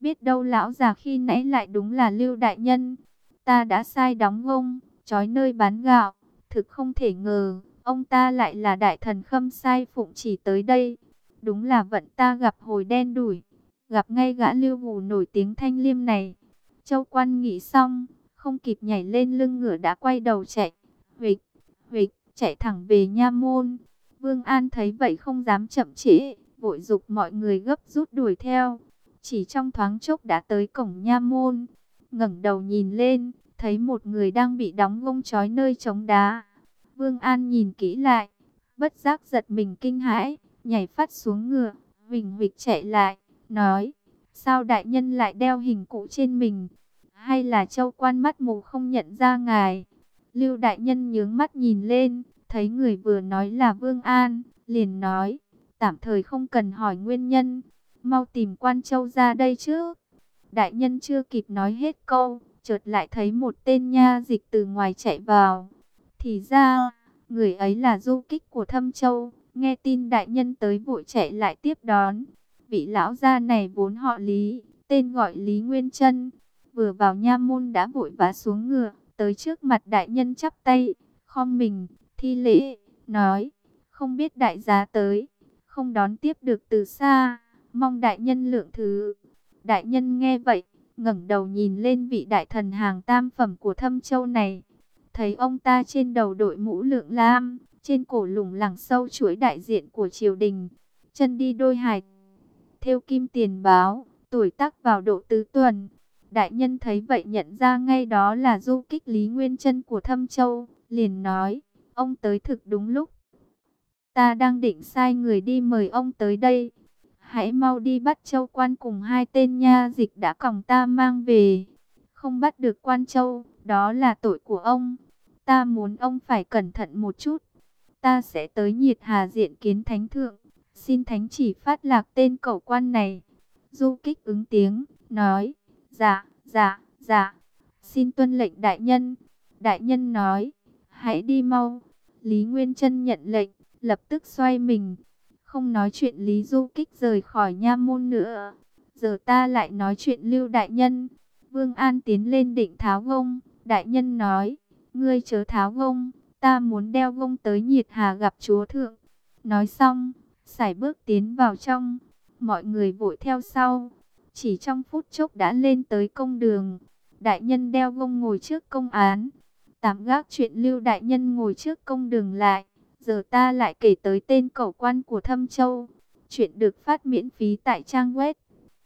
biết đâu lão già khi nãy lại đúng là Lưu đại nhân. Ta đã sai đóng gông, trói nơi bán gạo, thực không thể ngờ, ông ta lại là đại thần Khâm Sai phụng chỉ tới đây. Đúng là vận ta gặp hồi đen đủi, gặp ngay gã Lưu Hù nổi tiếng Thanh Liêm này. Châu Quan nghĩ xong, không kịp nhảy lên lưng ngựa đã quay đầu chạy. Huỵch, huỵch, chạy thẳng về nha môn. Vương An thấy vậy không dám chậm trễ, vội giục mọi người gấp rút đuổi theo. Chỉ trong thoáng chốc đã tới cổng nha môn. Ngẩng đầu nhìn lên, thấy một người đang bị đóng gông trói nơi trống đá. Vương An nhìn kỹ lại, bất giác giật mình kinh hãi, nhảy phắt xuống ngựa, huỳnh huỵch chạy lại, nói: sao đại nhân lại đeo hình cụ trên mình? Hay là Châu Quan mắt mù không nhận ra ngài? Lưu đại nhân nhướng mắt nhìn lên, thấy người vừa nói là Vương An, liền nói: tạm thời không cần hỏi nguyên nhân, mau tìm Quan Châu ra đây trước. Đại nhân chưa kịp nói hết câu, chợt lại thấy một tên nha dịch từ ngoài chạy vào. Thì ra, người ấy là du kích của Thâm Châu, nghe tin đại nhân tới vội chạy lại tiếp đón. Vị lão gia này vốn họ Lý, tên gọi Lý Nguyên Trân, vừa vào nha môn đã vội vã xuống ngựa, tới trước mặt đại nhân chắp tay, khom mình, thi lễ, nói: không biết đại giá tới, không đón tiếp được từ xa, mong đại nhân lượng thứ. Đại nhân nghe vậy, ngẩng đầu nhìn lên vị đại thần hàng tam phẩm của Thâm Châu này, thấy ông ta trên đầu đội mũ lưỡng lam, trên cổ lủng lẳng sâu chuỗi đại diện của triều đình, chân đi đôi hài thêu kim tiền báo, tuổi tác vào độ tứ tuần. Đại nhân thấy vậy nhận ra ngay đó là du kích Lý Nguyên Trân của Thâm Châu, liền nói: ông tới thực đúng lúc. Ta đang định sai người đi mời ông tới đây. Hãy mau đi bắt Châu Quan cùng hai tên nha dịch đã còng ta mang về. Không bắt được Quan Châu, đó là tội của ông. Ta muốn ông phải cẩn thận một chút. Ta sẽ tới Nhiệt Hà diện kiến thánh thượng, xin thánh chỉ phát lạc tên cẩu quan này. Du kích ứng tiếng, nói: dạ, dạ, dạ, xin tuân lệnh đại nhân. Đại nhân nói: hãy đi mau. Lý Nguyên Trân nhận lệnh, lập tức xoay mình, không nói chuyện Lý Du Kích rời khỏi nha môn nữa. Giờ ta lại nói chuyện Lưu đại nhân. Vương An tiến lên định tháo gông. Đại nhân nói: ngươi chớ tháo gông, ta muốn đeo gông tới Nhiệt Hà gặp chúa thượng. Nói xong, sải bước tiến vào trong, mọi người vội theo sau. Chỉ trong phút chốc đã lên tới công đường. Đại nhân đeo gông ngồi trước công án. Tạm gác chuyện Lưu đại nhân ngồi trước công đường lại. Giờ ta lại kể tới tên cẩu quan của Thâm Châu. Chuyện được phát miễn phí tại trang web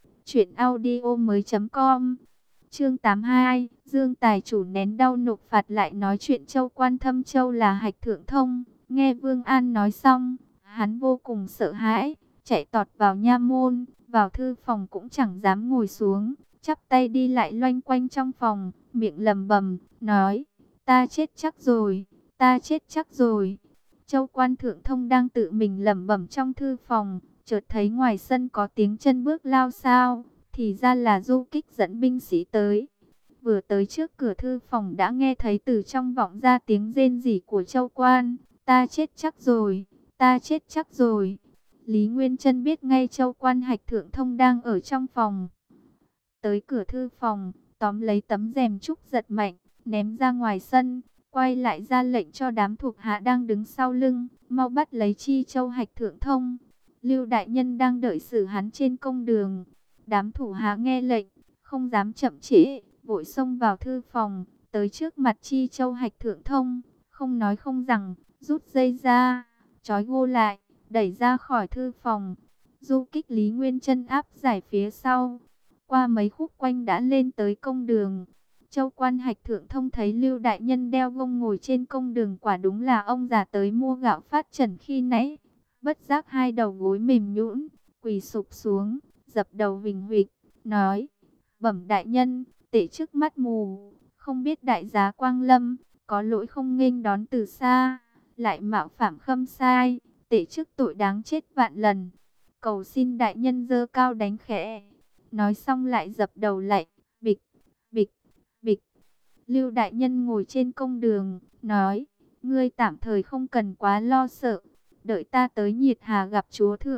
truyệnaudiomoi.com. Chương 82, Dương Tài chủ nén đau nộp phạt lại nói chuyện Châu Quan Thâm Châu là Hạch Thượng Thông. Nghe Vương An nói xong, hắn vô cùng sợ hãi, chạy tọt vào nha môn, vào thư phòng cũng chẳng dám ngồi xuống, chắp tay đi lại loanh quanh trong phòng, miệng lầm bầm, nói: ta chết chắc rồi, ta chết chắc rồi. Châu Quan Thượng Thông đang tự mình lẩm bẩm trong thư phòng, chợt thấy ngoài sân có tiếng chân bước lao xao, thì ra là du kích dẫn binh sĩ tới. Vừa tới trước cửa thư phòng đã nghe thấy từ trong vọng ra tiếng rên rỉ của Châu Quan: ta chết chắc rồi, ta chết chắc rồi. Lý Nguyên Trân biết ngay Châu Quan Hạch Thượng Thông đang ở trong phòng. Tới cửa thư phòng, tóm lấy tấm rèm trúc giật mạnh, ném ra ngoài sân, quay lại ra lệnh cho đám thuộc hạ đang đứng sau lưng, mau bắt lấy Chi Châu Hạch Thượng Thông. Lưu đại nhân đang đợi xử hắn trên công đường. Đám thủ hạ nghe lệnh, không dám chậm trễ, vội xông vào thư phòng, tới trước mặt Chi Châu Hạch Thượng Thông, không nói không rằng, rút dây ra, trói gô lại, đẩy ra khỏi thư phòng. Du kích Lý Nguyên Trân áp giải phía sau, qua mấy khúc quanh đã lên tới công đường. Châu Quan Hạch Thượng Thông thấy Lưu đại nhân đeo gông ngồi trên công đường, quả đúng là ông già tới mua gạo phát trần khi nãy. Bất giác hai đầu gối mềm nhũn, quỳ sụp xuống, dập đầu vình huỵch, nói: bẩm đại nhân, tể trước mắt mù, không biết đại giá quang lâm, có lỗi không nghênh đón từ xa, lại mạo phạm Khâm Sai, tể trước tội đáng chết vạn lần, cầu xin đại nhân giơ cao đánh khẽ. Nói xong lại dập đầu lạy, bịch, bịch, bịch. Lưu đại nhân ngồi trên công đường, nói: ngươi tạm thời không cần quá lo sợ, đợi ta tới Nhiệt Hà gặp chúa thượng,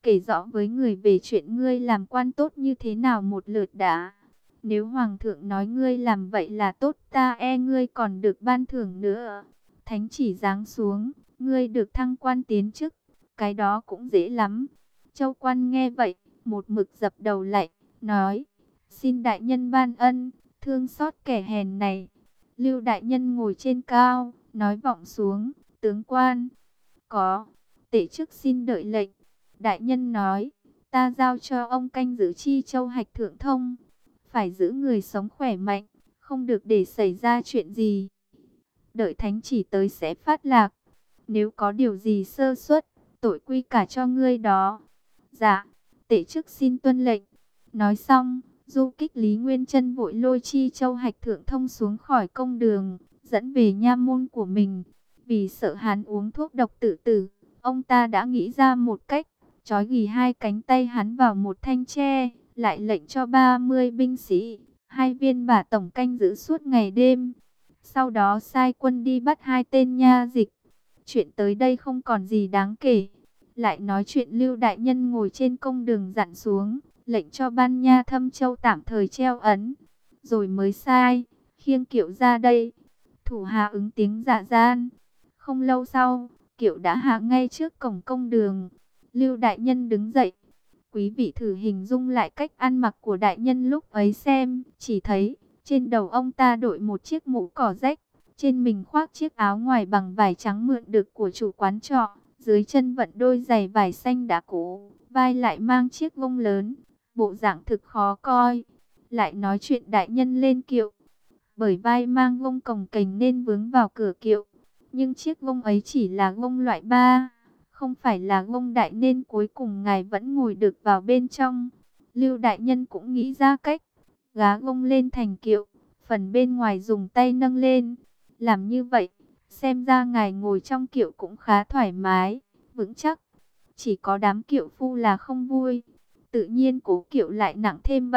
kể rõ với người về chuyện ngươi làm quan tốt như thế nào một lượt đã. Nếu Hoàng thượng nói ngươi làm vậy là tốt, ta e ngươi còn được ban thưởng nữa. Thánh chỉ giáng xuống, ngươi được thăng quan tiến chức, cái đó cũng dễ lắm. Châu quan nghe vậy, một mực dập đầu lạy, nói, xin đại nhân ban ân, thương xót kẻ hèn này. Lưu đại nhân ngồi trên cao, nói vọng xuống, tướng quan, có, tể chức xin đợi lệnh. Đại nhân nói, ta giao cho ông canh giữ Chi Châu Hạch Thượng Thông, phải giữ người sống khỏe mạnh, không được để xảy ra chuyện gì. Đợi thánh chỉ tới sẽ phát lạc, nếu có điều gì sơ suất, tội quy cả cho ngươi đó. Dạ, tể chức xin tuân lệnh. Nói xong, du kích Lý Nguyên Chân vội lôi Chi Châu Hạch Thượng Thông xuống khỏi công đường, dẫn về nha môn của mình. Vì sợ hắn uống thuốc độc tự tử, ông ta đã nghĩ ra một cách, trói ghì hai cánh tay hắn vào một thanh tre, lại lệnh cho 30 binh sĩ, 2 viên bả tổng canh giữ suốt ngày đêm. Sau đó sai quân đi bắt 2 tên nha dịch. Chuyện tới đây không còn gì đáng kể. Lại nói chuyện Lưu đại nhân ngồi trên công đường dặn xuống, lệnh cho ban nha Thâm Châu tạm thời treo ấn, rồi mới sai khiêng kiệu ra đây. Thủ hạ ứng tiếng dạ gian. Không lâu sau, kiệu đã hạ ngay trước cổng công đường. Lưu đại nhân đứng dậy. Quý vị thử hình dung lại cách ăn mặc của đại nhân lúc ấy xem, chỉ thấy trên đầu ông ta đội một chiếc mũ cỏ rách, trên mình khoác chiếc áo ngoài bằng vải trắng mượn được của chủ quán trọ, dưới chân vận đôi giày vải xanh đã cũ, vai lại mang chiếc gông lớn, bộ dạng thực khó coi. Lại nói chuyện đại nhân lên kiệu, bởi vai mang gông cồng kềnh nên vướng vào cửa kiệu, nhưng chiếc gông ấy chỉ là gông loại 3, không phải là gông đại, nên cuối cùng ngài vẫn ngồi được vào bên trong. Lưu đại nhân cũng nghĩ ra cách, gá gông lên thành kiệu, phần bên ngoài dùng tay nâng lên. Làm như vậy, xem ra ngài ngồi trong kiệu cũng khá thoải mái, vững chắc. Chỉ có đám kiệu phu là không vui. Tự nhiên cố kiệu lại nặng thêm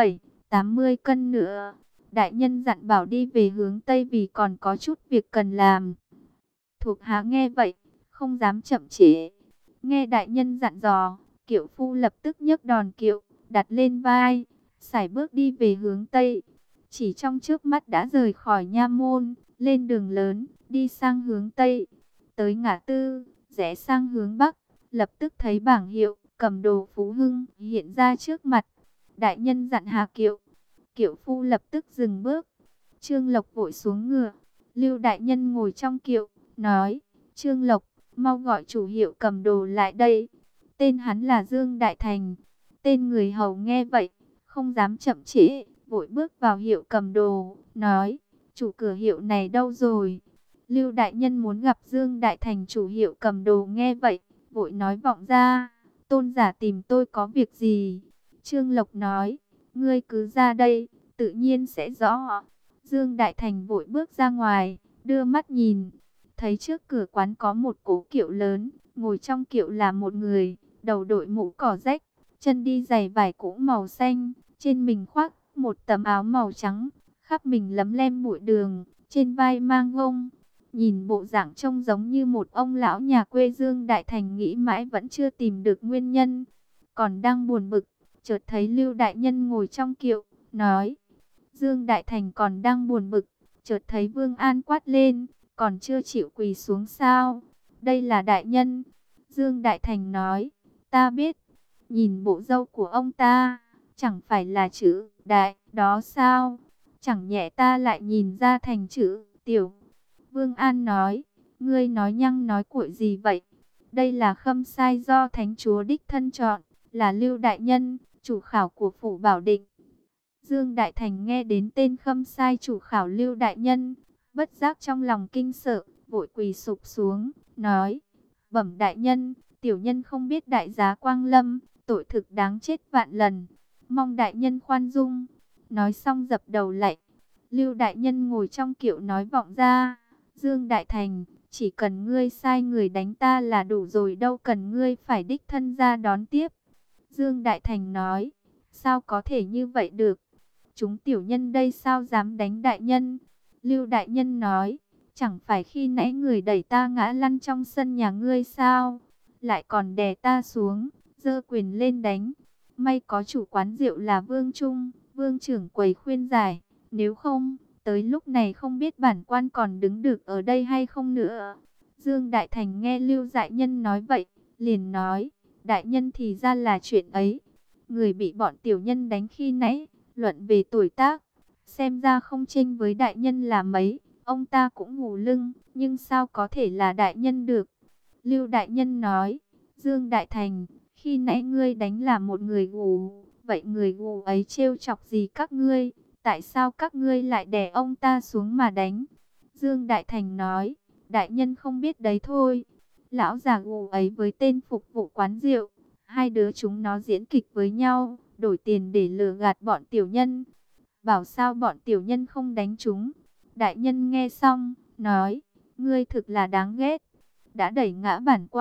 80 cân nữa. Đại nhân dặn bảo đi về hướng Tây vì còn có chút việc cần làm. Thuộc hạ nghe vậy, không dám chậm trễ. Nghe đại nhân dặn dò, kiệu phu lập tức nhấc đòn kiệu, đặt lên vai, sải bước đi về hướng Tây. Chỉ trong chớp mắt đã rời khỏi nha môn, lên đường lớn, đi sang hướng Tây. Tới ngã tư, rẽ sang hướng Bắc, lập tức thấy bảng hiệu Cầm Đồ Phú Hưng hiện ra trước mặt. Đại nhân dặn hạ kiệu. Kiệu phu lập tức dừng bước. Trương Lộc vội xuống ngựa. Lưu đại nhân ngồi trong kiệu, nói, Trương Lộc, mau gọi chủ hiệu Cầm Đồ lại đây. Tên hắn là Dương Đại Thành. Tên người hầu nghe vậy, không dám chậm trễ, vội bước vào hiệu Cầm Đồ, nói, chủ cửa hiệu này đâu rồi? Lưu đại nhân muốn gặp Dương Đại Thành. Chủ hiệu Cầm Đồ nghe vậy, vội nói vọng ra, tôn giả tìm tôi có việc gì? Trương Lộc nói, ngươi cứ ra đây, tự nhiên sẽ rõ. Dương Đại Thành vội bước ra ngoài, đưa mắt nhìn, thấy trước cửa quán có một cố kiệu lớn, ngồi trong kiệu là một người, đầu đội mũ cỏ rách, chân đi giày vải cũ màu xanh, trên mình khoác một tấm áo màu trắng, khắp mình lấm lem bụi đường, trên vai mang gông. Nhìn bộ dạng trông giống như một ông lão nhà quê. Dương Đại Thành nghĩ mãi vẫn chưa tìm được nguyên nhân, còn đang buồn bực, chợt thấy Lưu đại nhân ngồi trong kiệu, nói. Dương Đại Thành còn đang buồn bực, chợt thấy Vương An quát lên, còn chưa chịu quỳ xuống sao? Đây là đại nhân. Dương Đại Thành nói, ta biết. Nhìn bộ râu của ông ta, chẳng phải là chữ đại đó sao? Chẳng nhẹ ta lại nhìn ra thành chữ tiểu. Vương An nói, ngươi nói nhăng nói cuội gì vậy? Đây là khâm sai do thánh chúa đích thân chọn, là Lưu đại nhân, chủ khảo của phủ Bảo Định. Dương Đại Thành nghe đến tên khâm sai chủ khảo Lưu đại nhân, bất giác trong lòng kinh sợ, vội quỳ sụp xuống, nói, bẩm đại nhân, tiểu nhân không biết đại giá quang lâm, tội thực đáng chết vạn lần, mong đại nhân khoan dung. Nói xong dập đầu lạy. Lưu đại nhân ngồi trong kiệu nói vọng ra, Dương Đại Thành, chỉ cần ngươi sai người đánh ta là đủ rồi, đâu cần ngươi phải đích thân ra đón tiếp. Dương Đại Thành nói, sao có thể như vậy được? Chúng tiểu nhân đây sao dám đánh đại nhân? Lưu đại nhân nói, chẳng phải khi nãy người đẩy ta ngã lăn trong sân nhà ngươi sao? Lại còn đè ta xuống, giơ quyền lên đánh. May có chủ quán rượu là Vương Trung, Vương trưởng quầy khuyên giải, nếu không, tới lúc này không biết bản quan còn đứng được ở đây hay không nữa. Dương Đại Thành nghe Lưu Đại Nhân nói vậy, liền nói, đại nhân thì ra là chuyện ấy. Người bị bọn tiểu nhân đánh khi nãy, luận về tuổi tác, xem ra không chênh với đại nhân là mấy, ông ta cũng ngủ lưng, nhưng sao có thể là đại nhân được. Lưu Đại Nhân nói, Dương Đại Thành, khi nãy ngươi đánh là một người gù, vậy người gù ấy trêu chọc gì các ngươi, tại sao các ngươi lại đè ông ta xuống mà đánh? Dương Đại Thành nói, đại nhân không biết đấy thôi, lão già gù ấy với tên phục vụ quán rượu, hai đứa chúng nó diễn kịch với nhau, đổi tiền để lừa gạt bọn tiểu nhân. Bảo sao bọn tiểu nhân không đánh chúng. Đại nhân nghe xong, nói, ngươi thực là đáng ghét. Đã đẩy ngã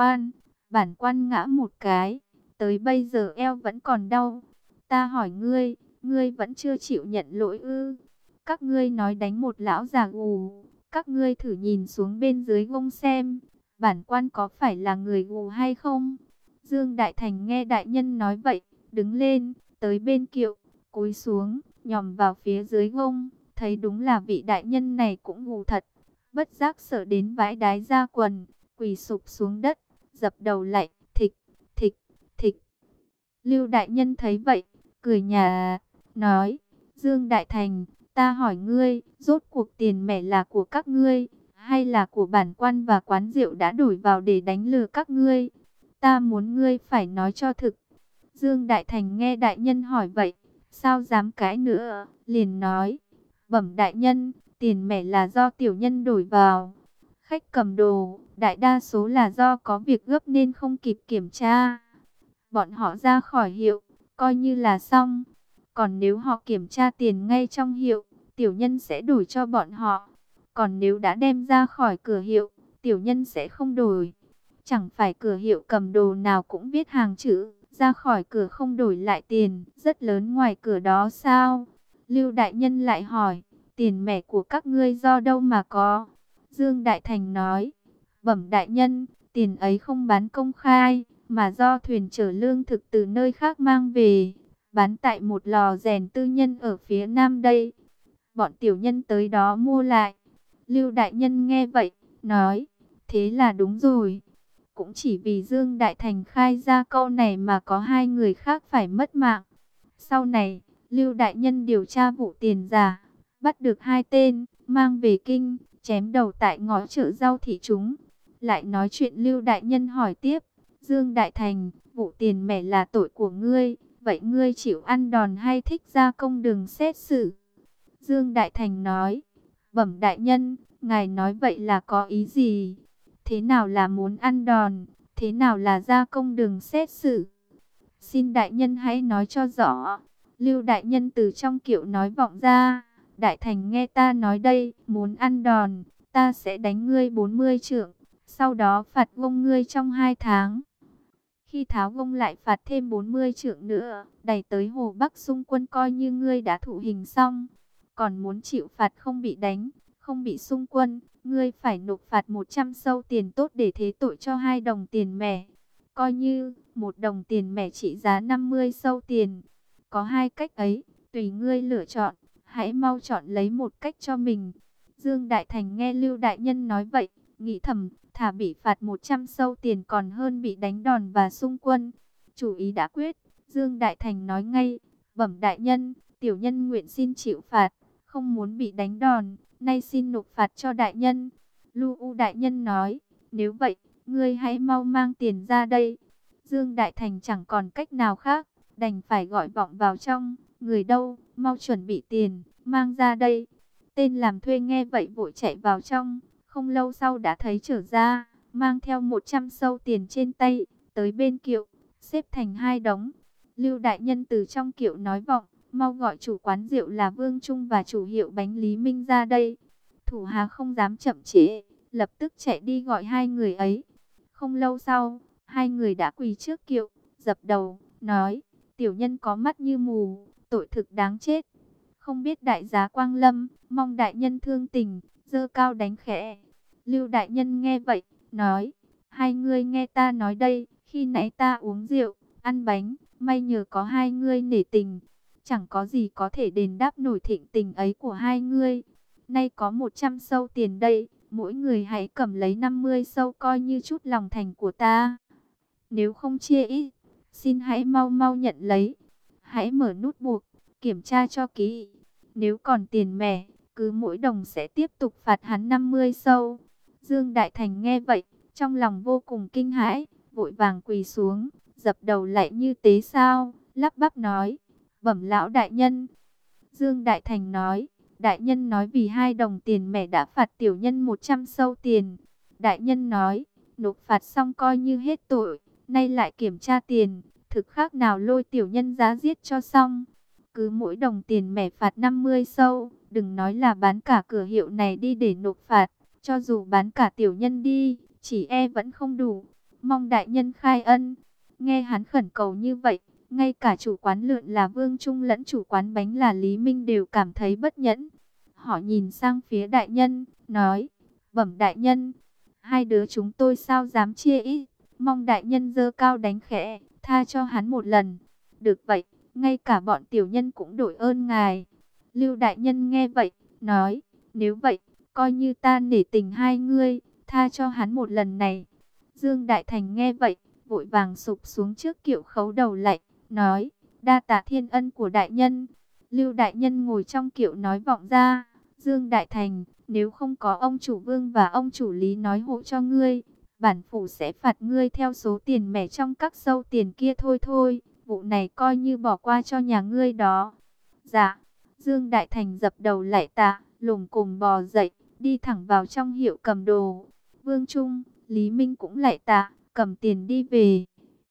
bản quan ngã một cái, tới bây giờ eo vẫn còn đau. Ta hỏi ngươi, ngươi vẫn chưa chịu nhận lỗi ư? Các ngươi nói đánh một lão già gù, các ngươi thử nhìn xuống bên dưới gông xem, bản quan có phải là người gù hay không? Dương Đại Thành nghe đại nhân nói vậy, đứng lên, tới bên kiệu, cúi xuống, nhòm vào phía dưới gông, thấy đúng là vị đại nhân này cũng gù thật. Bất giác sợ đến vãi đái ra quần, quỳ sụp xuống đất, dập đầu lạy, thịch, thịch, thịch. Lưu Đại Nhân thấy vậy, cười nhạt, nói, Dương Đại Thành, ta hỏi ngươi, rốt cuộc tiền mẹ là của các ngươi, hay là của bản quan và quán rượu đã đổi vào để đánh lừa các ngươi? Ta muốn ngươi phải nói cho thực. Dương Đại Thành nghe đại nhân hỏi vậy, sao dám cãi nữa, liền nói, bẩm đại nhân, tiền mẹ là do tiểu nhân đổi vào. Khách cầm đồ, đại đa số là do có việc gấp nên không kịp kiểm tra. Bọn họ ra khỏi hiệu, coi như là xong. Còn nếu họ kiểm tra tiền ngay trong hiệu, tiểu nhân sẽ đổi cho bọn họ. Còn nếu đã đem ra khỏi cửa hiệu, tiểu nhân sẽ không đổi. Chẳng phải cửa hiệu cầm đồ nào cũng viết hàng chữ, ra khỏi cửa không đổi lại tiền, rất lớn ngoài cửa đó sao? Lưu Đại Nhân lại hỏi, tiền mẹ của các ngươi do đâu mà có? Dương Đại Thành nói, bẩm đại nhân, tiền ấy không bán công khai, mà do thuyền chở lương thực từ nơi khác mang về, bán tại một lò rèn tư nhân ở phía nam đây. Bọn tiểu nhân tới đó mua lại. Lưu Đại Nhân nghe vậy, nói, thế là đúng rồi. Cũng chỉ vì Dương Đại Thành khai ra câu này mà có hai người khác phải mất mạng. Sau này, Lưu Đại Nhân điều tra vụ tiền giả, bắt được hai tên, mang về kinh, chém đầu tại ngõ chợ rau thị chúng. Lại nói chuyện Lưu Đại Nhân hỏi tiếp, Dương Đại Thành, vụ tiền mẹ là tội của ngươi, vậy ngươi chịu ăn đòn hay thích ra công đường xét xử? Dương Đại Thành nói, bẩm đại nhân, ngài nói vậy là có ý gì? Thế nào là muốn ăn đòn, thế nào là ra công đường xét xử? Xin đại nhân hãy nói cho rõ. Lưu Đại Nhân từ trong kiệu nói vọng ra, Đại Thành nghe ta nói đây, muốn ăn đòn, ta sẽ đánh ngươi 40 trượng, sau đó phạt gông ngươi trong 2 tháng. Khi tháo gông lại phạt thêm 40 trượng nữa, đẩy tới Hồ Bắc xung quân coi như ngươi đã thụ hình xong. Còn muốn chịu phạt không bị đánh, không bị xung quân, ngươi phải nộp phạt 100 sâu tiền tốt để thế tội cho 2 đồng tiền mẻ. Coi như 1 đồng tiền mẻ trị giá 50 sâu tiền. Có hai cách ấy, tùy ngươi lựa chọn, hãy mau chọn lấy một cách cho mình. Dương Đại Thành nghe Lưu Đại Nhân nói vậy, nghĩ thầm, thà bị phạt 100 sâu tiền còn hơn bị đánh đòn và xung quân. Chủ ý đã quyết, Dương Đại Thành nói ngay, bẩm đại nhân, tiểu nhân nguyện xin chịu phạt, không muốn bị đánh đòn, nay xin nộp phạt cho đại nhân. Lưu Đại Nhân nói, nếu vậy, ngươi hãy mau mang tiền ra đây. Dương Đại Thành chẳng còn cách nào khác, đành phải gọi vọng vào trong, người đâu, mau chuẩn bị tiền, mang ra đây. Tên làm thuê nghe vậy vội chạy vào trong, không lâu sau đã thấy trở ra, mang theo 100 sâu tiền trên tay, tới bên kiệu, xếp thành 2 đống. Lưu Đại Nhân từ trong kiệu nói vọng, mau gọi chủ quán rượu là Vương Trung và chủ hiệu bánh Lý Minh ra đây. Thủ hạ không dám chậm trễ, lập tức chạy đi gọi hai người ấy. Không lâu sau, hai người đã quỳ trước kiệu, dập đầu, nói, tiểu nhân có mắt như mù, tội thực đáng chết. Không biết đại giá quang lâm, mong đại nhân thương tình, giơ cao đánh khẽ. Lưu Đại Nhân nghe vậy, nói, hai ngươi nghe ta nói đây, khi nãy ta uống rượu, ăn bánh, may nhờ có hai ngươi nể tình. Chẳng có gì có thể đền đáp nổi thịnh tình ấy của hai ngươi. Nay có 100 sâu tiền đây, mỗi người hãy cầm lấy 50 sâu coi như chút lòng thành của ta. Nếu không chia ít, xin hãy mau mau nhận lấy. Hãy mở nút buộc, kiểm tra cho kỹ. Nếu còn tiền mẻ, cứ mỗi đồng sẽ tiếp tục phạt hắn 50 sâu. Dương Đại Thành nghe vậy, trong lòng vô cùng kinh hãi, vội vàng quỳ xuống, dập đầu lạy như tế sao, lắp bắp nói: "Bẩm lão đại nhân." Dương Đại Thành nói: "Đại nhân nói vì 2 đồng tiền mẻ đã phạt tiểu nhân 100 sâu tiền." Đại nhân nói: "Nộp phạt xong coi như hết tội, nay lại kiểm tra tiền, thực khác nào lôi tiểu nhân giá giết cho xong. Cứ mỗi đồng tiền mẻ phạt 50 sâu, đừng nói là bán cả cửa hiệu này đi để nộp phạt, cho dù bán cả tiểu nhân đi, chỉ e vẫn không đủ. Mong đại nhân khai ân." Nghe hắn khẩn cầu như vậy, ngay cả chủ quán lượn là Vương Trung lẫn chủ quán bánh là Lý Minh đều cảm thấy bất nhẫn. Họ nhìn sang phía đại nhân, nói: "Bẩm đại nhân, hai đứa chúng tôi sao dám chia ít, mong đại nhân giơ cao đánh khẽ, tha cho hắn một lần." "Được vậy, ngay cả bọn tiểu nhân cũng đổi ơn ngài." Lưu đại nhân nghe vậy, nói: "Nếu vậy, coi như ta nể tình hai ngươi, tha cho hắn một lần này." Dương Đại Thành nghe vậy, vội vàng sụp xuống trước kiệu khấu đầu lạy, nói: "Đa tạ thiên ân của đại nhân." Lưu đại nhân ngồi trong kiệu nói vọng ra: "Dương Đại Thành, nếu không có ông chủ Vương và ông chủ Lý nói hộ cho ngươi, bản phủ sẽ phạt ngươi theo số tiền mẻ trong các sâu tiền kia thôi thôi. Vụ này coi như bỏ qua cho nhà ngươi đó." "Dạ." Dương Đại Thành dập đầu lạy tạ, lồm cồm bò dậy, đi thẳng vào trong hiệu cầm đồ. Vương Trung, Lý Minh cũng lạy tạ, cầm tiền đi về.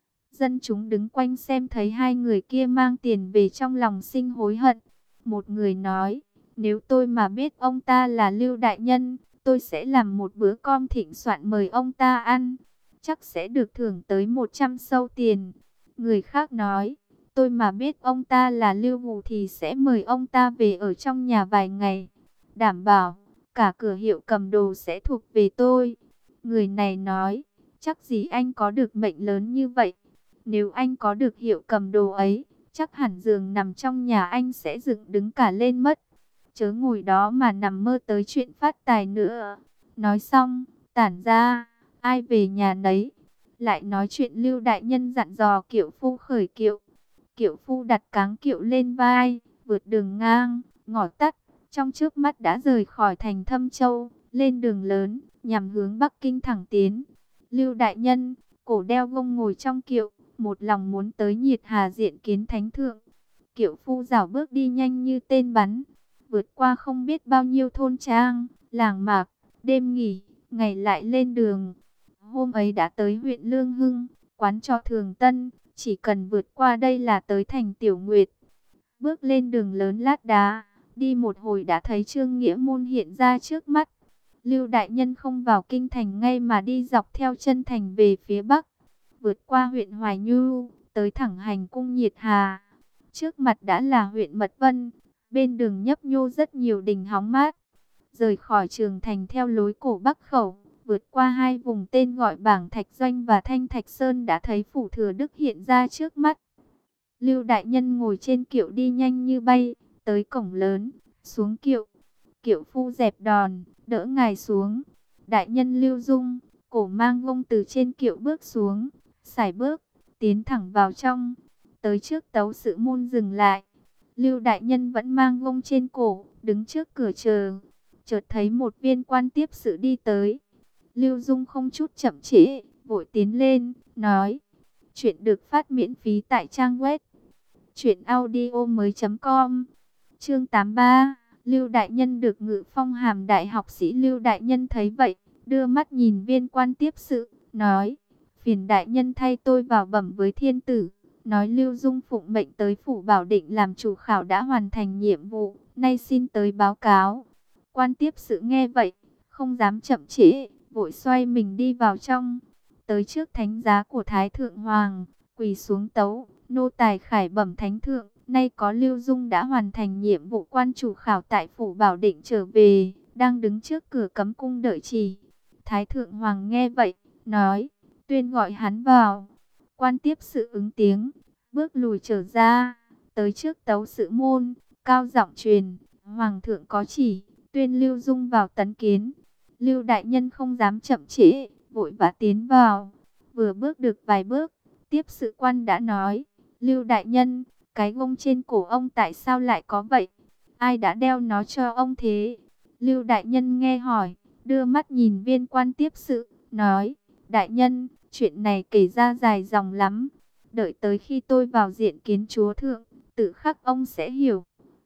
Dân chúng đứng quanh xem thấy hai người kia mang tiền về trong lòng sinh hối hận. Một người nói: "Nếu tôi mà biết ông ta là Lưu đại nhân, tôi sẽ làm một bữa cơm thịnh soạn mời ông ta ăn, chắc sẽ được thưởng tới 100 sâu tiền." Người khác nói: "Tôi mà biết ông ta là Lưu Hù thì sẽ mời ông ta về ở trong nhà vài ngày, đảm bảo cả cửa hiệu cầm đồ sẽ thuộc về tôi." Người này nói: "Chắc gì anh có được mệnh lớn như vậy. Nếu anh có được hiệu cầm đồ ấy, chắc hẳn giường nằm trong nhà anh sẽ dựng đứng cả lên mất. Chớ ngồi đó mà nằm mơ tới chuyện phát tài nữa." Nói xong, tản ra, ai về nhà nấy. Lại nói chuyện Lưu đại nhân dặn dò kiệu phu khởi kiệu. Kiệu phu đặt cáng kiệu lên vai, vượt đường ngang, ngõ tắt, trong trước mắt đã rời khỏi thành Thâm Châu, lên đường lớn, nhằm hướng Bắc Kinh thẳng tiến. Lưu đại nhân, cổ đeo gông ngồi trong kiệu, một lòng muốn tới Nhiệt Hà diện kiến thánh thượng. Kiệu phu rảo bước đi nhanh như tên bắn, vượt qua không biết bao nhiêu thôn trang, làng mạc, đêm nghỉ, ngày lại lên đường. Hôm ấy đã tới huyện Lương Hưng, quán trọ Thường Tân, chỉ cần vượt qua đây là tới thành Tiểu Nguyệt. Bước lên đường lớn lát đá, đi một hồi đã thấy Trương Nghĩa Môn hiện ra trước mắt. Lưu đại nhân không vào kinh thành ngay mà đi dọc theo chân thành về phía bắc, vượt qua huyện Hoài Nhu, tới thẳng hành cung Nhiệt Hà. Trước mặt đã là huyện Mật Vân, bên đường nhấp nhô rất nhiều đình hóng mát. Rời khỏi Trường Thành theo lối cổ Bắc Khẩu, vượt qua hai vùng tên gọi Bảng Thạch Doanh và Thanh Thạch Sơn đã thấy phủ Thừa Đức hiện ra trước mắt. Lưu đại nhân ngồi trên kiệu đi nhanh như bay, tới cổng lớn, xuống kiệu. Kiệu phu dẹp đòn, đỡ ngài xuống. Đại nhân Lưu Dung, cổ mang gông từ trên kiệu bước xuống, sải bước, tiến thẳng vào trong. Tới trước tấu sự môn dừng lại. Lưu đại nhân vẫn mang gông trên cổ, đứng trước cửa chờ. Chợt thấy một viên quan tiếp sự đi tới. Lưu Dung không chút chậm trễ, vội tiến lên, nói: "Chuyện được phát miễn phí tại trang web truyệnaudiomoi.com." Chương 83. Lưu đại nhân được ngự phong hàm đại học sĩ. Lưu đại nhân thấy vậy, đưa mắt nhìn viên quan tiếp sự, nói: "Phiền đại nhân thay tôi vào bẩm với thiên tử, nói Lưu Dung phụng mệnh tới phủ Bảo Định làm chủ khảo đã hoàn thành nhiệm vụ, nay xin tới báo cáo." Quan tiếp sự nghe vậy, không dám chậm trễ, vội xoay mình đi vào trong. Tới trước thánh giá của Thái Thượng Hoàng, quỳ xuống tấu: "Nô tài khải bẩm thánh thượng, nay có Lưu Dung đã hoàn thành nhiệm vụ quan chủ khảo tại phủ Bảo Định trở về, đang đứng trước cửa cấm cung đợi chỉ." Thái Thượng Hoàng nghe vậy, nói: "Tuyên gọi hắn vào." Quan tiếp sự ứng tiếng, bước lùi trở ra, tới trước tấu sự môn, cao giọng truyền, hoàng thượng có chỉ, tuyên Lưu Dung vào tấn kiến. Lưu đại nhân không dám chậm trễ, vội vã tiến vào. Vừa bước được vài bước, tiếp sự quan đã nói, Lưu đại nhân, cái gông trên cổ ông tại sao lại có vậy? Ai đã đeo nó cho ông thế? Lưu đại nhân nghe hỏi, đưa mắt nhìn viên quan tiếp sự, nói, đại nhân, chuyện này kể ra dài dòng lắm. Đợi tới khi tôi vào diện kiến chúa thượng, tự khắc ông sẽ hiểu.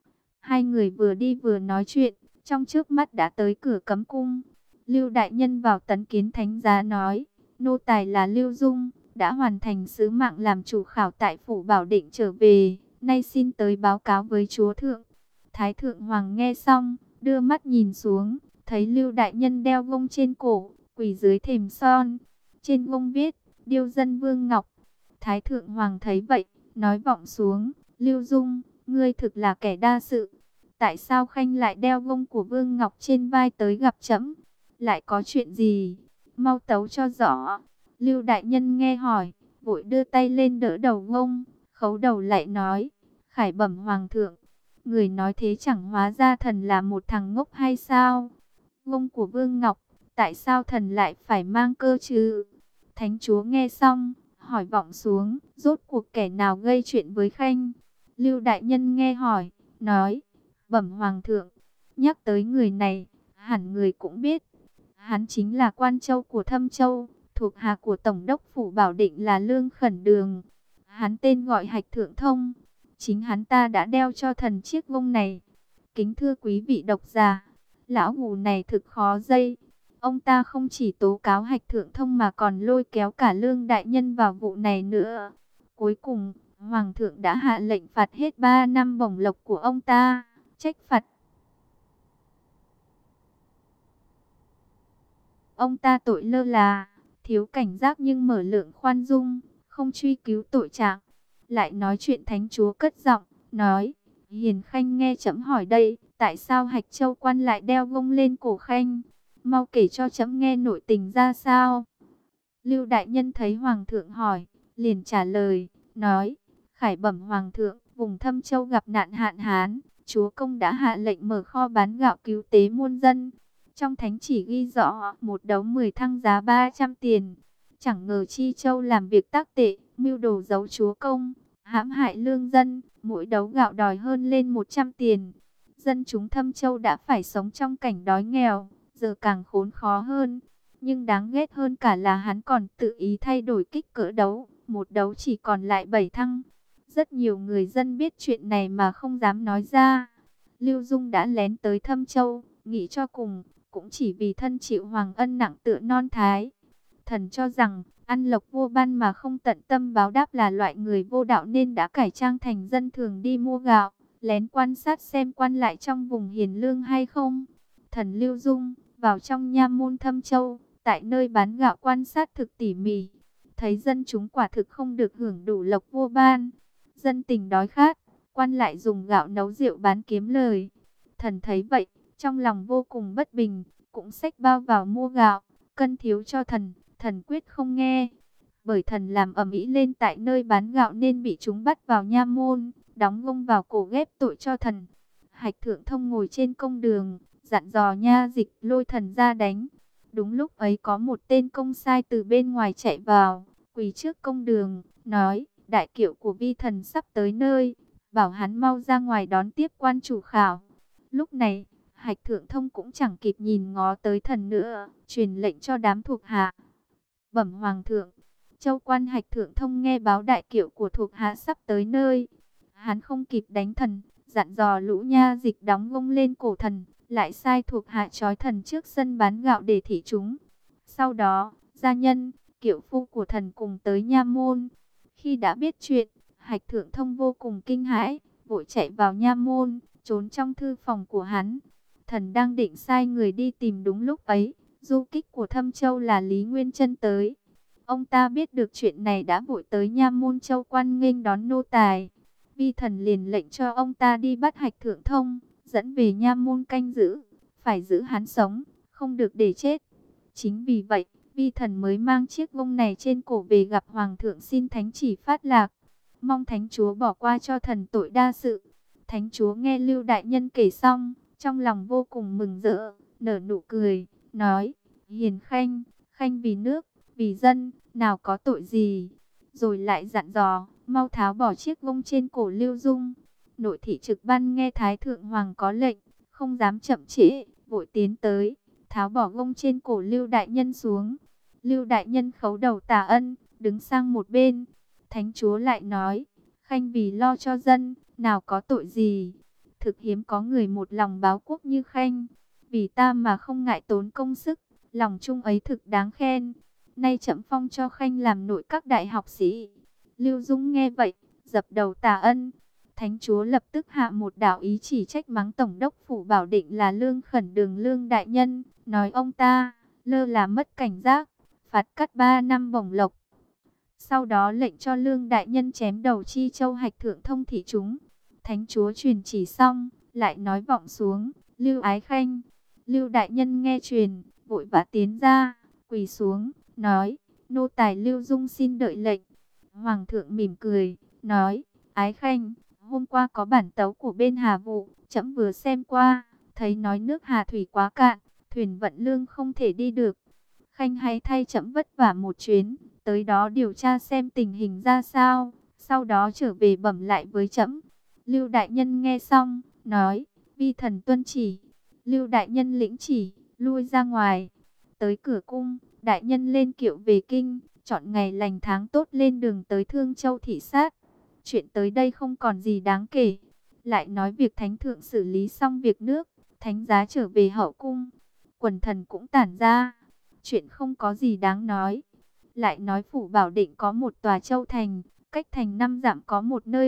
Hai người vừa đi vừa nói chuyện, trong trước mắt đã tới cửa cấm cung. Lưu đại nhân vào tấn kiến thánh giá nói, nô tài là Lưu Dung, đã hoàn thành sứ mạng làm chủ khảo tại phủ Bảo Định trở về, nay xin tới báo cáo với chúa thượng. Thái thượng hoàng nghe xong, đưa mắt nhìn xuống, thấy Lưu đại nhân đeo gông trên cổ, quỳ dưới thềm son. Trên gông viết, điêu dân Vương Ngọc. Thái thượng hoàng thấy vậy, nói vọng xuống, Lưu Dung, ngươi thực là kẻ đa sự. Tại sao khanh lại đeo gông của Vương Ngọc trên vai tới gặp trẫm? Lại có chuyện gì? Mau tấu cho rõ. Lưu đại nhân nghe hỏi, vội đưa tay lên đỡ đầu gông, khấu đầu lại nói, khải bẩm hoàng thượng. Người nói thế chẳng hóa ra thần là một thằng ngốc hay sao? Gông của Vương Ngọc, tại sao thần lại phải mang cơ chứ? Thánh chúa nghe xong, hỏi vọng xuống, rốt cuộc kẻ nào gây chuyện với khanh? Lưu đại nhân nghe hỏi, nói, bẩm hoàng thượng, nhắc tới người này, hẳn người cũng biết. Hắn chính là quan châu của Thâm Châu, thuộc hạ của Tổng đốc Phủ Bảo Định là Lương Khẩn Đường. Hắn tên gọi Hạch Thượng Thông, chính hắn ta đã đeo cho thần chiếc gông này. Kính thưa quý vị độc giả, lão hù này thực khó dây. Ông ta không chỉ tố cáo Hạch Thượng Thông mà còn lôi kéo cả Lương đại nhân vào vụ này nữa. Cuối cùng, Hoàng thượng đã hạ lệnh phạt hết 3 năm bổng lộc của ông ta, trách phạt ông ta tội lơ là, thiếu cảnh giác nhưng mở lượng khoan dung, không truy cứu tội trạng. Lại nói chuyện thánh chúa cất giọng, nói, Hiền Khanh nghe trẫm hỏi đây, tại sao Hạch Châu quan lại đeo gông lên cổ Khanh? Mau kể cho trẫm nghe nội tình ra sao? Lưu đại nhân thấy Hoàng thượng hỏi, liền trả lời, nói, khải bẩm Hoàng thượng, vùng Thâm Châu gặp nạn hạn hán, chúa công đã hạ lệnh mở kho bán gạo cứu tế muôn dân. Trong thánh chỉ ghi rõ, một đấu 10 thăng giá 300 tiền. Chẳng ngờ Chi Châu làm việc tác tệ, mưu đồ giấu chúa công, hãm hại lương dân, mỗi đấu gạo đòi hơn lên 100 tiền. Dân chúng Thâm Châu đã phải sống trong cảnh đói nghèo, giờ càng khốn khó hơn. Nhưng đáng ghét hơn cả là hắn còn tự ý thay đổi kích cỡ đấu, một đấu chỉ còn lại 7 thăng. Rất nhiều người dân biết chuyện này mà không dám nói ra. Lưu Dung đã lén tới Thâm Châu, nghĩ cho cùng, cũng chỉ vì thân chịu hoàng ân nặng tựa non thái. Thần cho rằng, ăn lộc vô ban mà không tận tâm báo đáp là loại người vô đạo nên đã cải trang thành dân thường đi mua gạo, lén quan sát xem quan lại trong vùng hiền lương hay không. Thần Lưu Dung, vào trong nha môn Thâm Châu, tại nơi bán gạo quan sát thực tỉ mỉ, thấy dân chúng quả thực không được hưởng đủ lộc vô ban. Dân tình đói khát, quan lại dùng gạo nấu rượu bán kiếm lời. Thần thấy vậy, trong lòng vô cùng bất bình, cũng xách bao vào mua gạo, cân thiếu cho thần, thần quyết không nghe. Bởi thần làm ầm ĩ lên tại nơi bán gạo nên bị chúng bắt vào nha môn, đóng gông vào cổ ghép tội cho thần. Hạch Thượng Thông ngồi trên công đường, dặn dò nha dịch lôi thần ra đánh. Đúng lúc ấy có một tên công sai từ bên ngoài chạy vào, quỳ trước công đường, nói, đại kiệu của vi thần sắp tới nơi, bảo hắn mau ra ngoài đón tiếp quan chủ khảo. Lúc này, Hạch Thượng Thông cũng chẳng kịp nhìn ngó tới thần nữa, truyền lệnh cho đám thuộc hạ. Bẩm Hoàng thượng, Châu quan Hạch Thượng Thông nghe báo đại kiệu của thuộc hạ sắp tới nơi. Hắn không kịp đánh thần, dặn dò lũ nha dịch đóng gông lên cổ thần, lại sai thuộc hạ trói thần trước sân bán gạo để thị chúng. Sau đó, gia nhân, kiệu phu của thần cùng tới nha môn. Khi đã biết chuyện, Hạch Thượng Thông vô cùng kinh hãi, vội chạy vào nha môn, trốn trong thư phòng của hắn. Thần đang định sai người đi tìm, đúng lúc ấy, du kích của Thâm Châu là Lý Nguyên Chân tới. Ông ta biết được chuyện này đã vội tới nha môn Châu quan nghênh đón nô tài. Vi thần liền lệnh cho ông ta đi bắt Hạch Thượng Thông, dẫn về nha môn canh giữ, phải giữ hắn sống, không được để chết. Chính vì vậy, Vi thần mới mang chiếc vông này trên cổ về gặp hoàng thượng xin thánh chỉ phát lạc, mong thánh chúa bỏ qua cho thần tội đa sự. Thánh chúa nghe Lưu đại nhân kể xong, trong lòng vô cùng mừng rỡ, nở nụ cười, nói: Hiền khanh, khanh vì nước, vì dân, nào có tội gì. Rồi lại dặn dò, mau tháo bỏ chiếc vông trên cổ Lưu Dung. Nội thị trực ban nghe Thái Thượng Hoàng có lệnh, không dám chậm trễ, vội tiến tới, tháo bỏ vông trên cổ Lưu đại nhân xuống. Lưu đại nhân khấu đầu tạ ân, đứng sang một bên. Thánh chúa lại nói: khanh vì lo cho dân, nào có tội gì. Thực hiếm có người một lòng báo quốc như khanh, vì ta mà không ngại tốn công sức, lòng trung ấy thực đáng khen. Nay trẫm phong cho khanh làm nội các đại học sĩ. Lưu Dung nghe vậy, dập đầu tạ ân. Thánh chúa lập tức hạ một đạo ý chỉ trách mắng tổng đốc phủ Bảo Định là Lương Khẩn Đường Lương đại nhân, nói ông ta lơ là mất cảnh giác, phạt cắt 3 năm bổng lộc. Sau đó lệnh cho Lương đại nhân chém đầu Chi Châu Hạch thượng thông thị chúng. Thánh chúa truyền chỉ xong, lại nói vọng xuống: Lưu ái khanh. Lưu đại nhân nghe truyền, vội vã tiến ra, quỳ xuống, nói: nô tài Lưu Dung xin đợi lệnh. Hoàng thượng mỉm cười, nói: ái khanh, hôm qua có bản tấu của bên Hà Vụ, trẫm vừa xem qua, thấy nói nước Hà thủy quá cạn, thuyền vận lương không thể đi được. Khanh hãy thay trẫm vất vả một chuyến, tới đó điều tra xem tình hình ra sao, sau đó trở về bẩm lại với trẫm. Lưu đại nhân nghe xong, nói: vi thần tuân chỉ. Lưu đại nhân lĩnh chỉ, lui ra ngoài. Tới cửa cung, đại nhân lên kiệu về kinh, chọn ngày lành tháng tốt lên đường tới Thương Châu thị sát. Chuyện tới đây không còn gì đáng kể. Lại nói việc thánh thượng xử lý xong việc nước, thánh giá trở về hậu cung, quần thần cũng tản ra. Chuyện không có gì đáng nói. Lại nói phủ Bảo Định có một tòa châu thành, cách thành 5 dặm có một nơi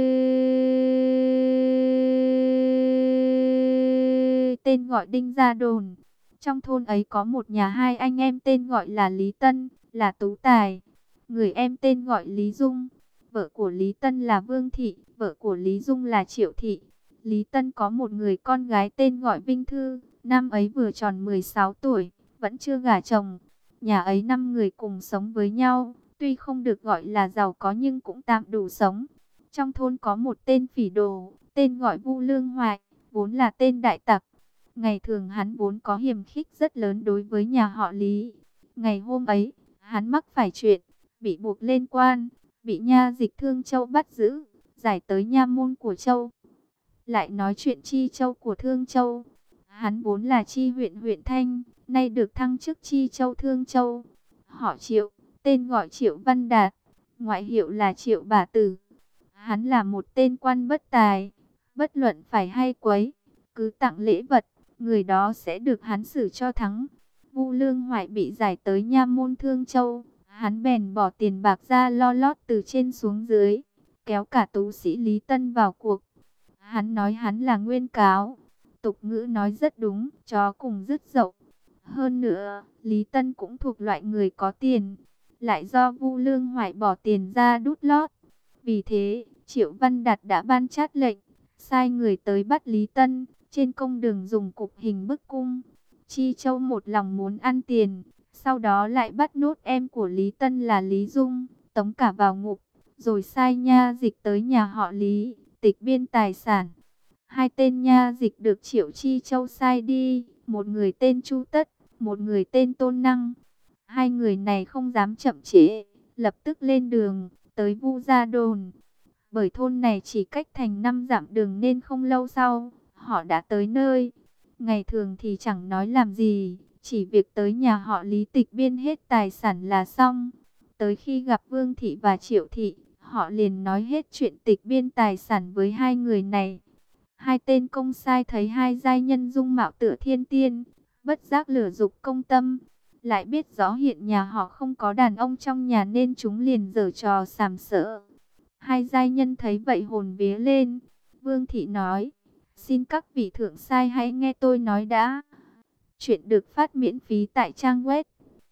tên gọi Đinh Gia Đồn. Trong thôn ấy có một nhà hai anh em tên gọi là Lý Tân, là tú tài. Người em tên gọi Lý Dung. Vợ của Lý Tân là Vương Thị, vợ của Lý Dung là Triệu Thị. Lý Tân có một người con gái tên gọi Vinh Thư, năm ấy vừa tròn 16 tuổi, vẫn chưa gả chồng. Nhà ấy 5 người cùng sống với nhau, tuy không được gọi là giàu có nhưng cũng tạm đủ sống. Trong thôn có một tên phỉ đồ, tên gọi Vu Lương Hoại, vốn là tên đại tặc. Ngày thường hắn vốn có hiềm khích rất lớn đối với nhà họ Lý. Ngày hôm ấy, hắn mắc phải chuyện, bị buộc lên quan, bị nha dịch Thương Châu bắt giữ, giải tới nha môn của Châu. Lại nói chuyện Chi Châu của Thương Châu. Hắn vốn là Chi huyện huyện Thanh, nay được thăng chức Chi Châu Thương Châu. Họ Triệu, tên gọi Triệu Văn Đạt, ngoại hiệu là Triệu Bả Tử. Hắn là một tên quan bất tài, bất luận phải hay quấy, cứ tặng lễ vật, người đó sẽ được hắn xử cho thắng. Vu Lương Hoại bị giải tới nha môn Thương Châu, hắn bèn bỏ tiền bạc ra lo lót từ trên xuống dưới, kéo cả tú sĩ Lý Tân vào cuộc. Hắn nói hắn là nguyên cáo, tục ngữ nói rất đúng, chó cùng rứt dậu. Hơn nữa, Lý Tân cũng thuộc loại người có tiền, lại do Vu Lương Hoại bỏ tiền ra đút lót. Vì thế, Triệu Văn Đạt đã ban chát lệnh, sai người tới bắt Lý Tân, trên công đường dùng cục hình bức cung. Chi Châu một lòng muốn ăn tiền, sau đó lại bắt nốt em của Lý Tân là Lý Dung, tống cả vào ngục, rồi sai nha dịch tới nhà họ Lý, tịch biên tài sản. Hai tên nha dịch được Triệu Chi Châu sai đi, một người tên Chu Tất, một người tên Tôn Năng. Hai người này không dám chậm trễ, lập tức lên đường, tới Vu Gia Đồn. Bởi thôn này chỉ cách thành 5 dặm đường nên không lâu sau, họ đã tới nơi. Ngày thường thì chẳng nói làm gì, chỉ việc tới nhà họ Lý tịch biên hết tài sản là xong. Tới khi gặp Vương Thị và Triệu Thị, họ liền nói hết chuyện tịch biên tài sản với hai người này. Hai tên công sai thấy hai giai nhân dung mạo tựa thiên tiên, bất giác lửa dục công tâm. Lại biết rõ hiện nhà họ không có đàn ông trong nhà nên chúng liền giở trò sàm sỡ. Hai giai nhân thấy vậy hồn vía lên. Vương Thị nói: xin các vị thượng sai hãy nghe tôi nói đã. Chuyện được phát miễn phí tại trang web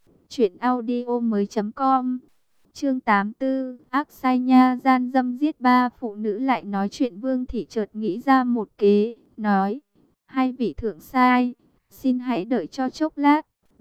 truyệnaudiomoi.com. Chương 84, ác sai nha gian dâm giết 3 phụ nữ. Lại nói chuyện Vương Thị chợt nghĩ ra một kế, nói: hai vị thượng sai, xin hãy đợi cho chốc lát,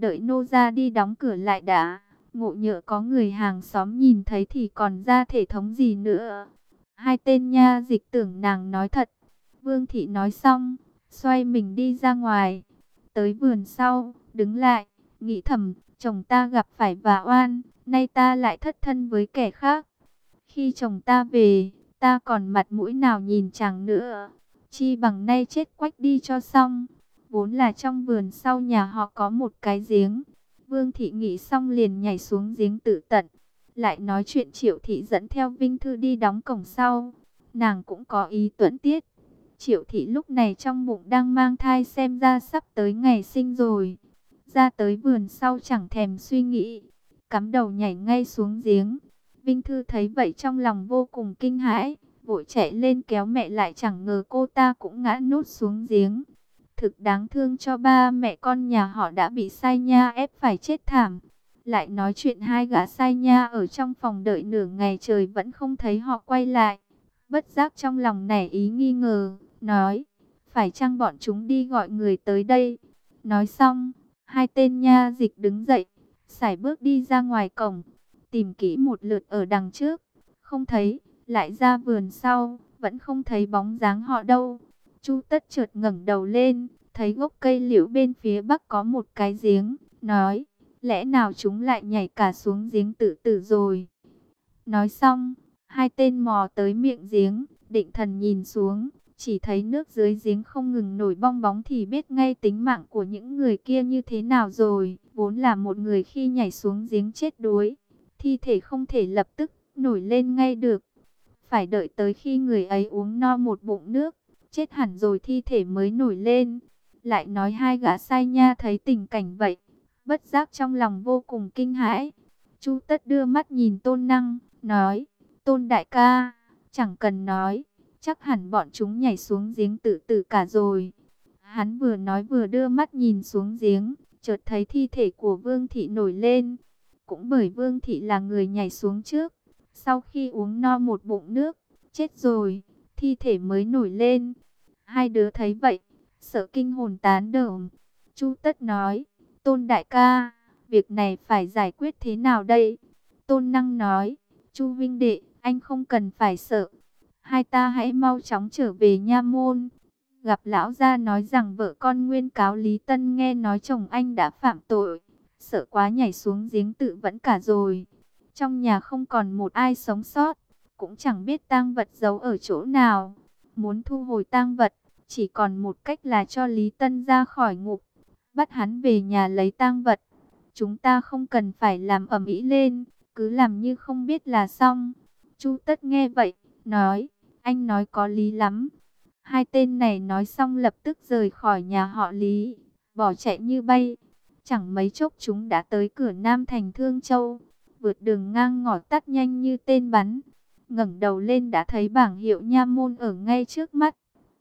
đợi nô ra đi đóng cửa lại đã. Ngộ nhỡ có người hàng xóm nhìn thấy thì còn ra thể thống gì nữa. Hai tên nha dịch tưởng nàng nói thật. Vương thị nói xong, xoay mình đi ra ngoài. Tới vườn sau, đứng lại, nghĩ thầm, chồng ta gặp phải vạ oan, nay ta lại thất thân với kẻ khác. Khi chồng ta về, ta còn mặt mũi nào nhìn chàng nữa. Chi bằng nay chết quách đi cho xong. Vốn là trong vườn sau nhà họ có một cái giếng. Vương thị nghĩ xong liền nhảy xuống giếng tự tận. Lại nói chuyện Triệu thị dẫn theo Vinh Thư đi đóng cổng sau. Nàng cũng có ý tuẫn tiết. Triệu thị lúc này trong bụng đang mang thai, xem ra sắp tới ngày sinh rồi. Ra tới vườn sau chẳng thèm suy nghĩ, cắm đầu nhảy ngay xuống giếng. Vinh Thư thấy vậy trong lòng vô cùng kinh hãi, vội chạy lên kéo mẹ lại, chẳng ngờ cô ta cũng ngã nút xuống giếng. Thực đáng thương cho ba mẹ con nhà họ đã bị sai nha ép phải chết thảm. Lại nói chuyện hai gã sai nha ở trong phòng đợi nửa ngày trời vẫn không thấy họ quay lại. Bất giác trong lòng nảy ý nghi ngờ, nói, phải chăng bọn chúng đi gọi người tới đây. Nói xong, hai tên nha dịch đứng dậy, sải bước đi ra ngoài cổng, tìm kỹ một lượt ở đằng trước, không thấy, lại ra vườn sau, vẫn không thấy bóng dáng họ đâu. Chu Tất chợt ngẩng đầu lên, thấy gốc cây liễu bên phía bắc có một cái giếng, nói, lẽ nào chúng lại nhảy cả xuống giếng tự tử rồi. Nói xong, hai tên mò tới miệng giếng, định thần nhìn xuống, chỉ thấy nước dưới giếng không ngừng nổi bong bóng thì biết ngay tính mạng của những người kia như thế nào rồi. Vốn là một người khi nhảy xuống giếng chết đuối, thi thể không thể lập tức nổi lên ngay được. Phải đợi tới khi người ấy uống no một bụng nước, chết hẳn rồi thi thể mới nổi lên. Lại nói hai gã sai nha thấy tình cảnh vậy, bất giác trong lòng vô cùng kinh hãi. Chu Tất đưa mắt nhìn Tôn Năng, nói, Tôn đại ca, chẳng cần nói, chắc hẳn bọn chúng nhảy xuống giếng tự tử cả rồi. Hắn vừa nói vừa đưa mắt nhìn xuống giếng, chợt thấy thi thể của Vương thị nổi lên. Cũng bởi Vương thị là người nhảy xuống trước, sau khi uống no một bụng nước, chết rồi, thi thể mới nổi lên. Hai đứa thấy vậy, sợ kinh hồn tán đờm. Chu Tất nói, Tôn đại ca, việc này phải giải quyết thế nào đây? Tôn Năng nói, Chu huynh đệ, anh không cần phải sợ. Hai ta hãy mau chóng trở về nha môn. Gặp lão gia nói rằng vợ con nguyên cáo Lý Tân nghe nói chồng anh đã phạm tội, sợ quá nhảy xuống giếng tự vẫn cả rồi. Trong nhà không còn một ai sống sót, cũng chẳng biết tang vật giấu ở chỗ nào. Muốn thu hồi tang vật, chỉ còn một cách là cho Lý Tân ra khỏi ngục, bắt hắn về nhà lấy tang vật. Chúng ta không cần phải làm ầm ĩ lên, cứ làm như không biết là xong. Chu Tất nghe vậy, nói, anh nói có lý lắm. Hai tên này nói xong lập tức rời khỏi nhà họ Lý, bỏ chạy như bay. Chẳng mấy chốc chúng đã tới cửa Nam thành Thương Châu, vượt đường ngang ngõ tắt nhanh như tên bắn. Ngẩng đầu lên đã thấy bảng hiệu nha môn ở ngay trước mắt.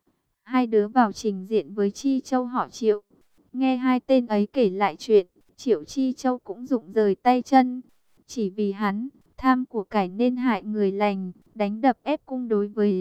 Hai đứa vào trình diện với Chi Châu họ Triệu. Nghe hai tên ấy kể lại chuyện, Triệu Chi Châu cũng rụng rời tay chân. Chỉ vì hắn tham của cải nên hại người lành, đánh đập ép cung đối với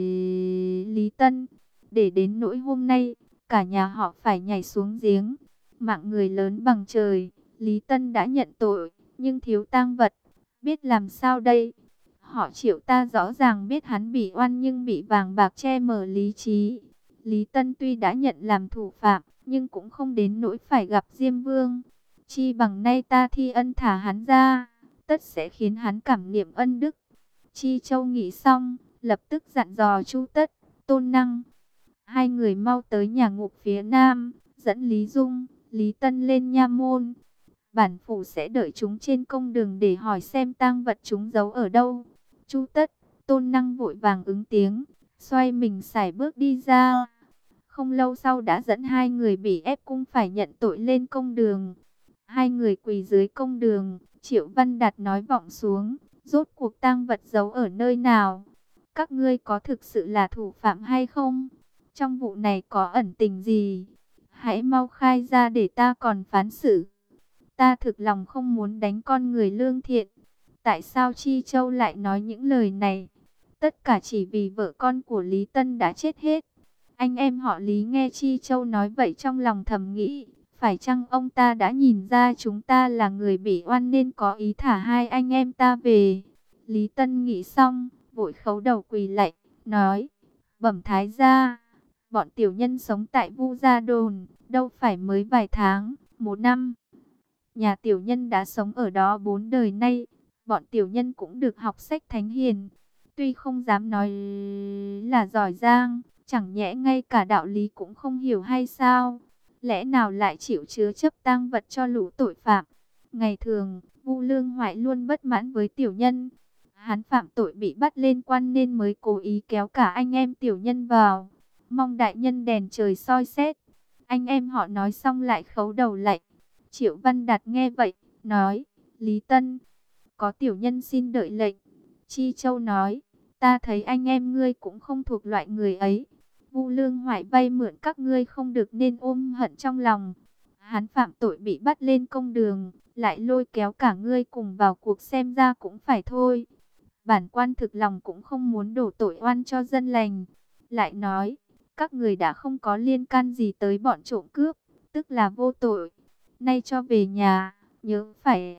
Lý Tân. Để đến nỗi hôm nay, cả nhà họ phải nhảy xuống giếng. Mạng người lớn bằng trời, Lý Tân đã nhận tội, nhưng thiếu tang vật, biết làm sao đây? Họ Triệu ta rõ ràng biết hắn bị oan nhưng bị vàng bạc che mờ lý trí. Lý Tân tuy đã nhận làm thủ phạm, nhưng cũng không đến nỗi phải gặp Diêm Vương. Chi bằng nay ta thi ân thả hắn ra, tất sẽ khiến hắn cảm niệm ân đức. Chi Châu nghĩ xong, lập tức dặn dò Chu Tất, Tôn Năng. Hai người mau tới nhà ngục phía Nam, dẫn Lý Dung, Lý Tân lên nha môn. Bản phủ sẽ đợi chúng trên công đường để hỏi xem tang vật chúng giấu ở đâu. Chu Tất, Tôn Năng vội vàng ứng tiếng, xoay mình sải bước đi ra. Không lâu sau đã dẫn hai người bị ép cung phải nhận tội lên công đường. Hai người quỳ dưới công đường, Triệu Văn Đạt nói vọng xuống, rốt cuộc tang vật giấu ở nơi nào? Các ngươi có thực sự là thủ phạm hay không? Trong vụ này có ẩn tình gì? Hãy mau khai ra để ta còn phán xử. Ta thực lòng không muốn đánh con người lương thiện. Tại sao Chi Châu lại nói những lời này? Tất cả chỉ vì vợ con của Lý Tân đã chết hết. Anh em họ Lý nghe Chi Châu nói vậy trong lòng thầm nghĩ, Phải chăng ông ta đã nhìn ra chúng ta là người bị oan nên có ý thả hai anh em ta về? Lý Tân nghĩ xong, vội khấu đầu quỳ lạy, nói, bẩm thái gia, bọn tiểu nhân sống tại Vu Gia Đồn, đâu phải mới vài tháng, 1 năm. Nhà tiểu nhân đã sống ở đó 4 đời nay, bọn tiểu nhân cũng được học sách thánh hiền. Tuy không dám nói là giỏi giang, chẳng nhẽ ngay cả đạo lý cũng không hiểu hay sao? Lẽ nào lại chịu chứa chấp tang vật cho lũ tội phạm? Ngày thường, Vu Lương Hoại luôn bất mãn với tiểu nhân. Hắn phạm tội bị bắt lên quan nên mới cố ý kéo cả anh em tiểu nhân vào. Mong đại nhân đèn trời soi xét. Anh em họ nói xong lại khấu đầu lạy. Triệu Văn Đạt nghe vậy, nói, Lý Tân, có tiểu nhân xin đợi lệnh. Chi Châu nói, ta thấy anh em ngươi cũng không thuộc loại người ấy. Vu Lương Hoại vay mượn các ngươi không được nên ôm hận trong lòng. Hắn phạm tội bị bắt lên công đường, lại lôi kéo cả ngươi cùng vào cuộc, xem ra cũng phải thôi. Bản quan thực lòng cũng không muốn đổ tội oan cho dân lành. Lại nói, các người đã không có liên can gì tới bọn trộm cướp, tức là vô tội. Nay cho về nhà, nhớ phải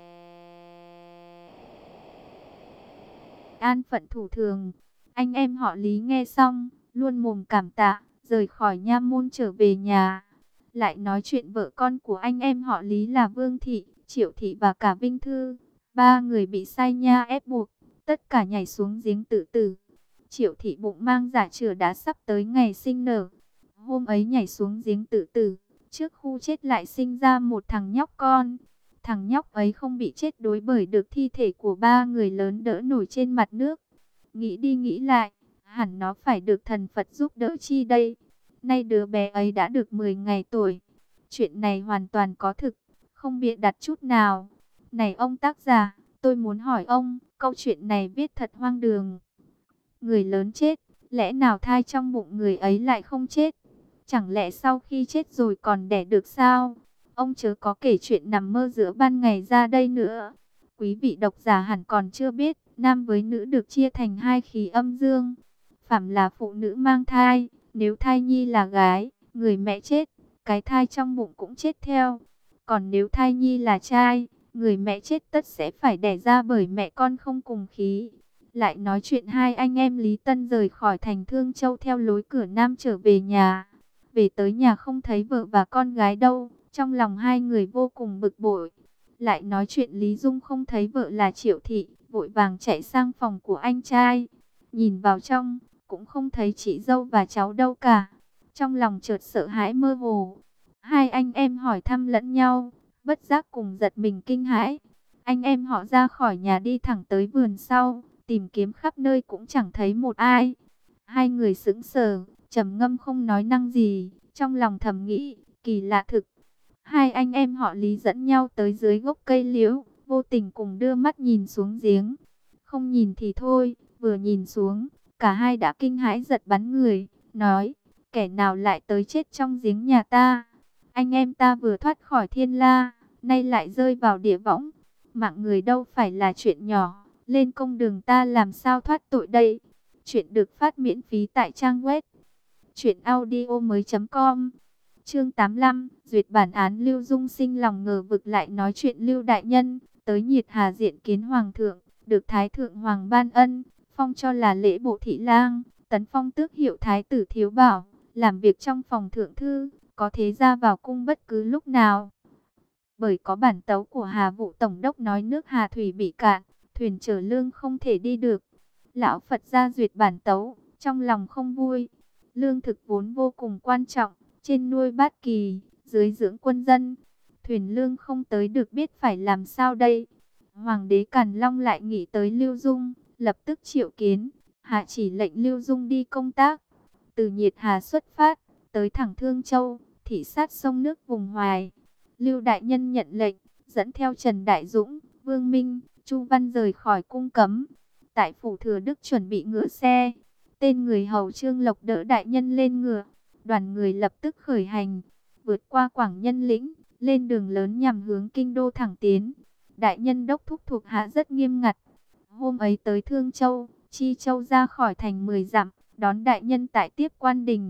an phận thủ thường. Anh em họ Lý nghe xong, luôn mồm cảm tạ, rời khỏi nha môn trở về nhà. Lại nói chuyện vợ con của anh em họ Lý là Vương Thị, Triệu Thị và cả Vinh Thư. 3 người bị sai nha ép buộc, tất cả nhảy xuống giếng tự tử. Triệu Thị bụng mang dạ chửa đã sắp tới ngày sinh nở. Hôm ấy nhảy xuống giếng tự tử, trước khu chết lại sinh ra một thằng nhóc con. Thằng nhóc ấy không bị chết đuối bởi được thi thể của 3 người lớn đỡ nổi trên mặt nước. Nghĩ đi nghĩ lại, hẳn nó phải được thần Phật giúp đỡ chi đây. Nay đứa bé ấy đã được 10 ngày tuổi. Chuyện này hoàn toàn có thực, không bịa đặt chút nào. Này ông tác giả, tôi muốn hỏi ông, câu chuyện này viết thật hoang đường. Người lớn chết, lẽ nào thai trong bụng người ấy lại không chết? Chẳng lẽ sau khi chết rồi còn đẻ được sao? Ông chớ có kể chuyện nằm mơ giữa ban ngày ra đây nữa. Quý vị độc giả hẳn còn chưa biết, nam với nữ được chia thành 2 khí âm dương. Phàm là phụ nữ mang thai, nếu thai nhi là gái, người mẹ chết, cái thai trong bụng cũng chết theo. Còn nếu thai nhi là trai, người mẹ chết tất sẽ phải đẻ ra bởi mẹ con không cùng khí. Lại nói chuyện hai anh em Lý Tân rời khỏi thành Thương Châu theo lối cửa Nam trở về nhà. Về tới nhà không thấy vợ và con gái đâu, trong lòng 2 người vô cùng bực bội. Lại nói chuyện Lý Dung không thấy vợ là Triệu Thị, vội vàng chạy sang phòng của anh trai. Nhìn vào trong, cũng không thấy chị dâu và cháu đâu cả. Trong lòng chợt sợ hãi mơ hồ. Hai anh em hỏi thăm lẫn nhau, bất giác cùng giật mình kinh hãi. Anh em họ ra khỏi nhà đi thẳng tới vườn sau, tìm kiếm khắp nơi cũng chẳng thấy một ai. 2 người sững sờ, trầm ngâm không nói năng gì, trong lòng thầm nghĩ, kỳ lạ thực. Hai anh em họ Lý dẫn nhau tới dưới gốc cây liễu, vô tình cùng đưa mắt nhìn xuống giếng. Không nhìn thì thôi, vừa nhìn xuống, cả hai đã kinh hãi giật bắn người, nói, kẻ nào lại tới chết trong giếng nhà ta? Anh em ta vừa thoát khỏi thiên la, nay lại rơi vào địa võng. Mạng người đâu phải là chuyện nhỏ, lên công đường ta làm sao thoát tội đây? Chuyện được phát miễn phí tại trang web truyệnaudiomoi.com. Chương 85, duyệt bản án. Lưu Dung sinh lòng ngờ vực lại nói chuyện Lưu đại nhân tới Nhiệt Hà diện kiến hoàng thượng, được thái thượng hoàng ban ân, phong cho là lễ bộ thị lang, tấn phong tước hiệu thái tử thiếu bảo, làm việc trong phòng thượng thư, có thế ra vào cung bất cứ lúc nào. Bởi có bản tấu của Hà Vụ tổng đốc nói nước Hà thủy bị cạn, thuyền chở lương không thể đi được. Lão Phật ra duyệt bản tấu, trong lòng không vui. Lương thực vốn vô cùng quan trọng, trên nuôi bát kỳ, dưới dưỡng quân dân. Thuyền lương không tới được biết phải làm sao đây. Hoàng đế Càn Long lại nghĩ tới Lưu Dung, lập tức triệu kiến, hạ chỉ lệnh Lưu Dung đi công tác. Từ Nhiệt Hà xuất phát, tới thẳng Thương Châu, thị sát sông nước vùng Hoài. Lưu đại nhân nhận lệnh, dẫn theo Trần Đại Dũng, Vương Minh, Chu Văn rời khỏi cung cấm. Tại phủ Thừa Đức chuẩn bị ngựa xe, tên người hầu Trương Lộc đỡ đại nhân lên ngựa. Đoàn người lập tức khởi hành, vượt qua Quảng Nhân Lĩnh, lên đường lớn nhằm hướng kinh đô thẳng tiến. Đại nhân đốc thúc thuộc hạ rất nghiêm ngặt. Hôm ấy tới Thương Châu, Chi Châu ra khỏi thành 10 dặm, đón đại nhân tại Tiếp Quan Đình.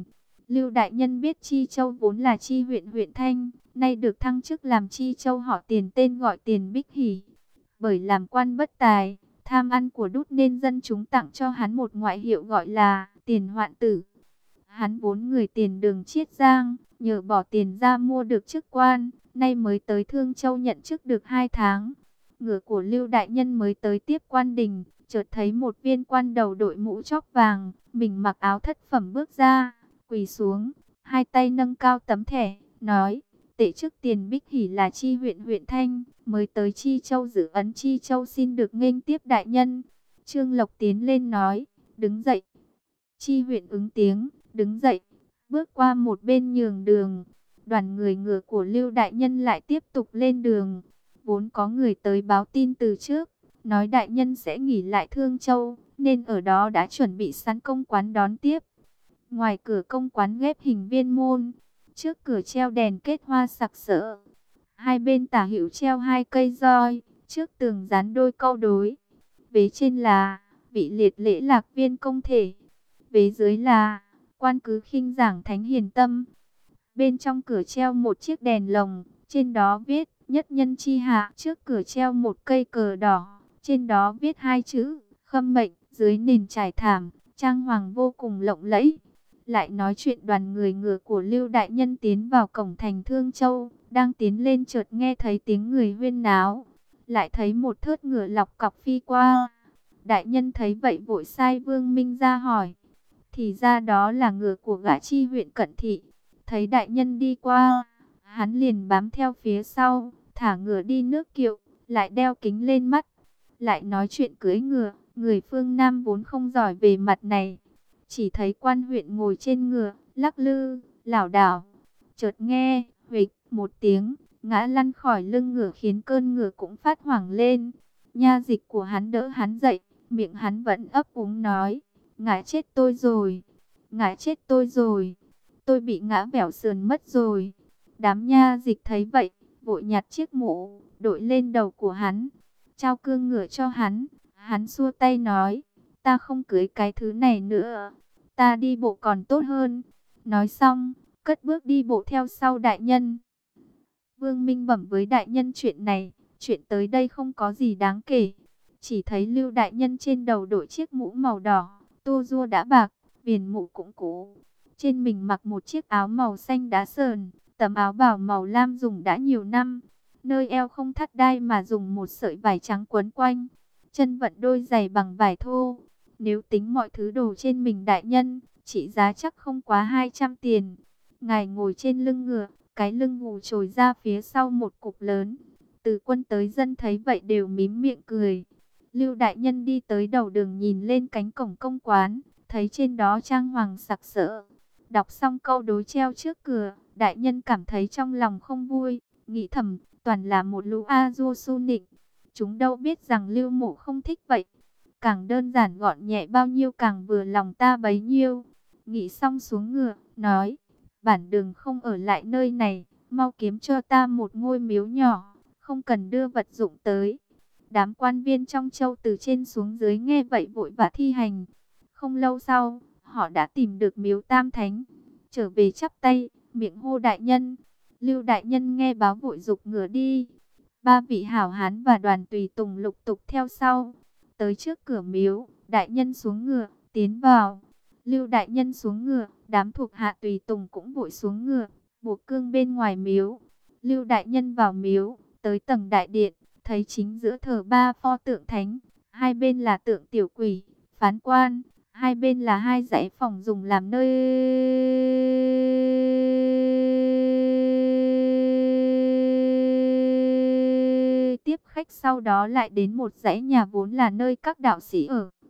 Lưu đại nhân biết Chi Châu vốn là Chi huyện huyện Thanh, nay được thăng chức làm Chi Châu họ Tiền, tên gọi Tiền Bích Hỷ. Bởi làm quan bất tài, tham ăn của đút nên dân chúng tặng cho hắn một ngoại hiệu gọi là Tiền Hoạn Tử. Hắn vốn người Tiền Đường Chiết Giang, nhờ bỏ tiền ra mua được chức quan, nay mới tới Thương Châu nhận chức được 2 tháng. Ngựa của Lưu đại nhân mới tới tiếp quan đình, chợt thấy một viên quan đầu đội mũ chóp vàng, mình mặc áo thất phẩm bước ra, quỳ xuống, hai tay nâng cao tấm thẻ, nói: Tể chức Tiền Bích Hỷ là Chi huyện huyện Thanh, mới tới Chi Châu giữ ấn Chi Châu, xin được nghênh tiếp đại nhân. Trương Lộc tiến lên nói: Đứng dậy. Chi huyện ứng tiếng, đứng dậy, bước qua một bên nhường đường. Đoàn người ngựa của Lưu đại nhân lại tiếp tục lên đường. Vốn có người tới báo tin từ trước, nói đại nhân sẽ nghỉ lại Thương Châu, nên ở đó đã chuẩn bị sẵn công quán đón tiếp. Ngoài cửa công quán ghép hình viên môn, trước cửa treo đèn kết hoa sặc sỡ. Hai bên tả hữu treo 2 cây roi, trước tường dán đôi câu đối. Vế trên là vị liệt lễ lạc viên công thể, vế dưới là quan cứ khinh giảng thánh hiền tâm. Bên trong cửa treo một chiếc đèn lồng, trên đó viết nhất nhân chi hạ. Trước cửa treo một cây cờ đỏ, trên đó viết 2 chữ khâm mệnh. Dưới nền trải thảm, trang hoàng vô cùng lộng lẫy. Lại nói chuyện đoàn người ngựa của Lưu đại nhân tiến vào cổng thành Thương Châu, đang tiến lên chợt nghe thấy tiếng người huyên náo, lại thấy một thớt ngựa lọc cọc phi qua. Đại nhân thấy vậy vội sai Vương Minh ra hỏi, thì ra đó là ngựa của gã Chi huyện Cận Thị. Thấy đại nhân đi qua, hắn liền bám theo phía sau, thả ngựa đi nước kiệu, lại đeo kính lên mắt. Lại nói chuyện cưỡi ngựa, người phương Nam vốn không giỏi về mặt này. Chỉ thấy quan huyện ngồi trên ngựa, lắc lư, lảo đảo. Chợt nghe, huỵch một tiếng, ngã lăn khỏi lưng ngựa, khiến cơn ngựa cũng phát hoảng lên. Nha dịch của hắn đỡ hắn dậy, miệng hắn vẫn ấp úng nói: Ngã chết tôi rồi, ngã chết tôi rồi, tôi bị ngã bẻo sườn mất rồi. Đám nha dịch thấy vậy, vội nhặt chiếc mũ, đội lên đầu của hắn, trao cương ngựa cho hắn. Hắn xua tay nói: Ta không cưới cái thứ này nữa, ta đi bộ còn tốt hơn. Nói xong, cất bước đi bộ theo sau đại nhân. Vương Minh bẩm với đại nhân chuyện này, chuyện tới đây không có gì đáng kể. Chỉ thấy Lưu đại nhân trên đầu đội chiếc mũ màu đỏ, tua rua đã bạc, viền mũ cũng cũ. Trên mình mặc một chiếc áo màu xanh đá sờn, tấm áo bào màu lam dùng đã nhiều năm. Nơi eo không thắt đai mà dùng một sợi vải trắng quấn quanh. Chân vận đôi giày bằng vải thô. Nếu tính mọi thứ đồ trên mình đại nhân, trị giá chắc không quá 200 tiền. Ngài ngồi trên lưng ngựa, cái lưng gù trồi ra phía sau một cục lớn. Từ quân tới dân thấy vậy đều mím miệng cười. Lưu đại nhân đi tới đầu đường, nhìn lên cánh cổng công quán, thấy trên đó trang hoàng sặc sỡ. Đọc xong câu đối treo trước cửa, đại nhân cảm thấy trong lòng không vui, nghĩ thầm, toàn là một lũ a du su nịnh. Chúng đâu biết rằng Lưu Mộ không thích vậy. Càng đơn giản gọn nhẹ bao nhiêu càng vừa lòng ta bấy nhiêu. Nghĩ xong xuống ngựa, nói: Bản đường không ở lại nơi này, mau kiếm cho ta một ngôi miếu nhỏ, không cần đưa vật dụng tới. Đám quan viên trong châu từ trên xuống dưới nghe vậy vội vã thi hành. Không lâu sau, họ đã tìm được miếu Tam Thánh. Trở về chắp tay, miệng hô đại nhân. Lưu đại nhân nghe báo vội giục ngựa đi. 3 vị hảo hán và đoàn tùy tùng lục tục theo sau. Tới trước cửa miếu, đại nhân xuống ngựa, tiến vào. Lưu đại nhân xuống ngựa, đám thuộc hạ tùy tùng cũng vội xuống ngựa, buộc cương bên ngoài miếu. Lưu đại nhân vào miếu, tới tầng đại điện, thấy chính giữa thờ 3 pho tượng thánh, hai bên là tượng tiểu quỷ, phán quan, hai bên là 2 dãy phòng dùng làm nơi tiếp khách. Sau đó lại đến một dãy nhà vốn là nơi các đạo sĩ ở.